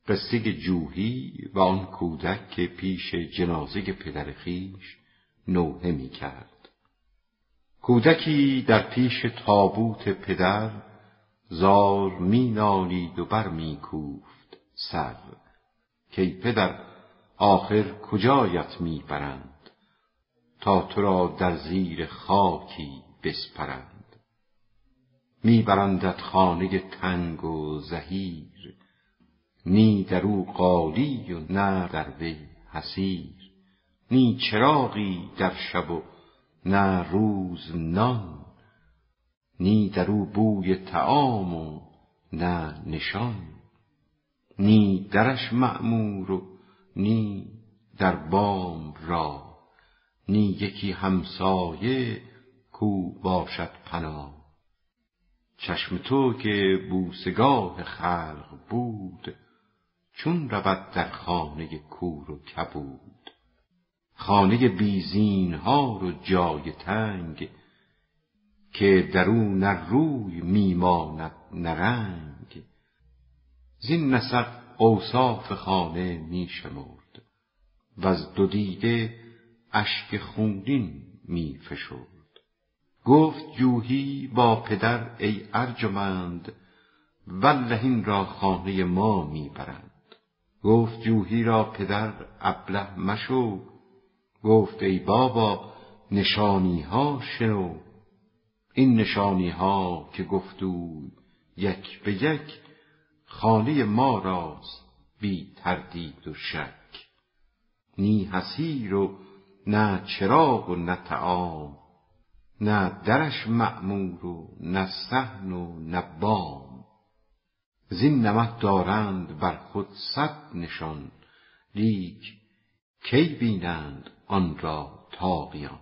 قصه جوحی و آن کودک که پیش جنازه پدر خویش نوحه می کرد. کودکی در پیش تابوت پدر زار می نالید و بر می کوفت سر، که ای پدر آخر کجایت می برند، تا تو را در زیر خاکی بسپرند. می برندت خانه تنگ و زحیر، نی در او قالی و نه در وی حصیر. نی چراغی در شب و نه روز نان، نی در او بوی طعام و نه نشان. نی درش معمور و نی در بام را، نی یکی همسایه کو باشد پناه. چشم تو که بوسگاه خلق بود، چون رود در خانه کور و کبود. خانه بی زینهار و جای تنگ، که در او نه روی می ماند نه رنگ. زین نسق اوصاف خانه می شمرد، وز دو دیده اشک خونین می فشرد. گفت جوحی با پدر ای ارجمند، والله این را خانه ما می برند. گفت جوحی را پدر ابله مشو، گفت ای بابا نشانی ها شنو. این نشانی ها که گفتو یک به یک، خانه ما راست بی تردید و شک. نی حصیر و نه چراغ و نه طعام، نه درش معمور و نه صحن و نه بام. زین نمط دارند بر خود 100 نشان، لیک کی بینند آن را طاغیان.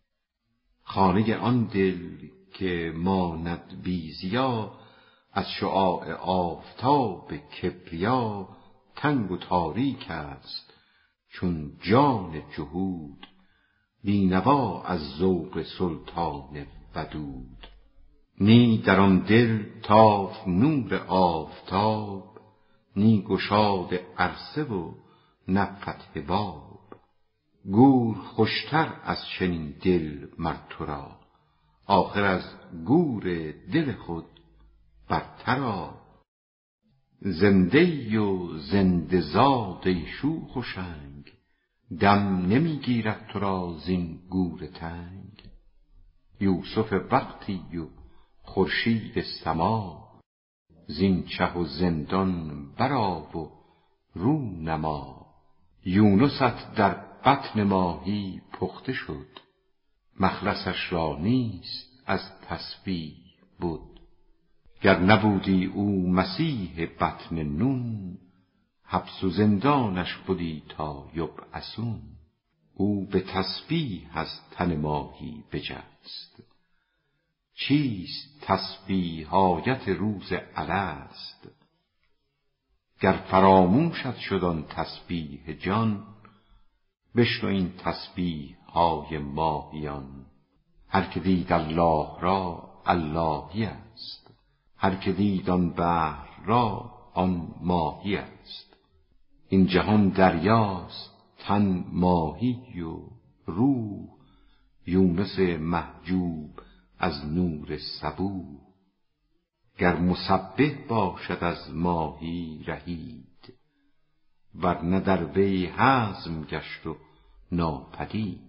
خانه آن دل که ماند بی ضیا، از شعاع آفتاب کبریا. تنگ و تاریک است چون جان جهود، بی نوا از ذوق سلطان ودود. نی در آن دل تافت نور آفتاب، نی گشاد عرصه و نه فتح باب. گور خوشتر از چنین دل مر تو را، آخر از گور دل خود برتر آ. زنده ای و زنده زاد ای شوخ و شنگ، دم نمی گیرد تو را زین گور تنگ. یوسف وقتی و خورشید سما، زین چه و زندان برآ و رو نما. یونست در بطن ماهی پخته شد، مخلصش را نیست از تسبیح بد. گر نبودی او مسیح بطن نون، حبس و زندانش بدی تا یبعثون. او به تسبیح از تن ماهی بجست، چیست تسبیحایت روز الست. گر فراموشت شد آن تسبیح جان، بشنو این تسبیح های ماهیان. هر که دید الله را اللهی است، هر که دید آن بحر را آن ماهی است. این جهان دریاست تن ماهی و روح، یونس محجوب از نور صبوح. گر مسبح باشد از ماهی رهید، ورنه در وی هضم گشت و ناپدید.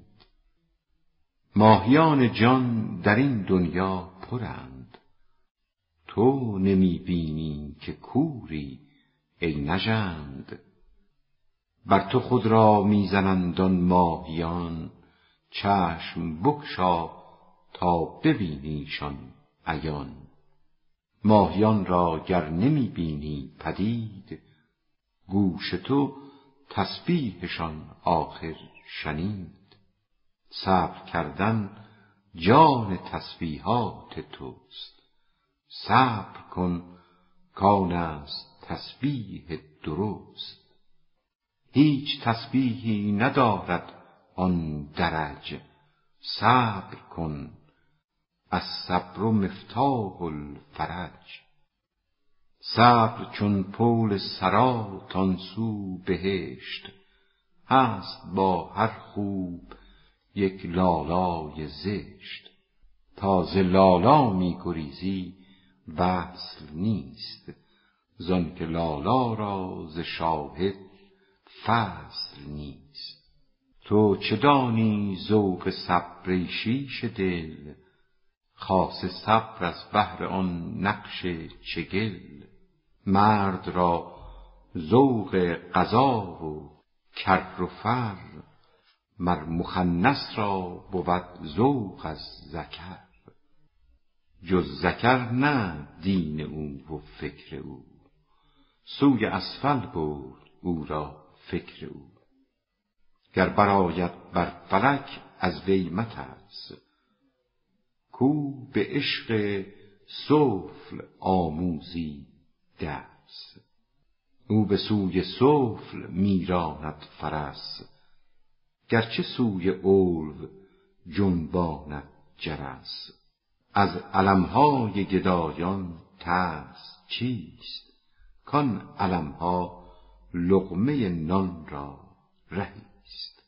ماهیان جان در این دنیا پرند، تو نمی بینی که کوری ای نژند. بر تو خود را می زنند آن ماهیان، چشم بگشا تا ببینیشان عیان. ماهیان را گر نمی بینی پدید، گوش تو تسبیحشان آخر شنید. صبر کردن جان تسبیحات توست، صبر کن کآن است تسبیح درست. هیچ تسبیحی ندارد آن درج، صبر کن الصبر مفتاح الفرج. صبر چون پول صراط تان سو بهشت، هست با هر خوب یک لالای زشت. تا ز لالا می گریزی وصل نیست، زان که لالا را ز شاهد فصل نیست. تو چه دانی ذوق صبر ای شیشه دل، خاصه صبر از بهر آن نقش چگل. مرد را ذوق قضا و کر و فر، مر مخنث را بود ذوق از ذکر. جز ذکر نه دین او و فکر او، سوی اسفل برد او را فکر او. گر برآید بر فلک از وی مترس، کو به عشق سفل آموزی درس. او به سوی سفل می راند فرس، گرچه سوی علو جنباند جرس. از علمهای گدایان ترس چیست، کان علمها لقمه نان را رهیست.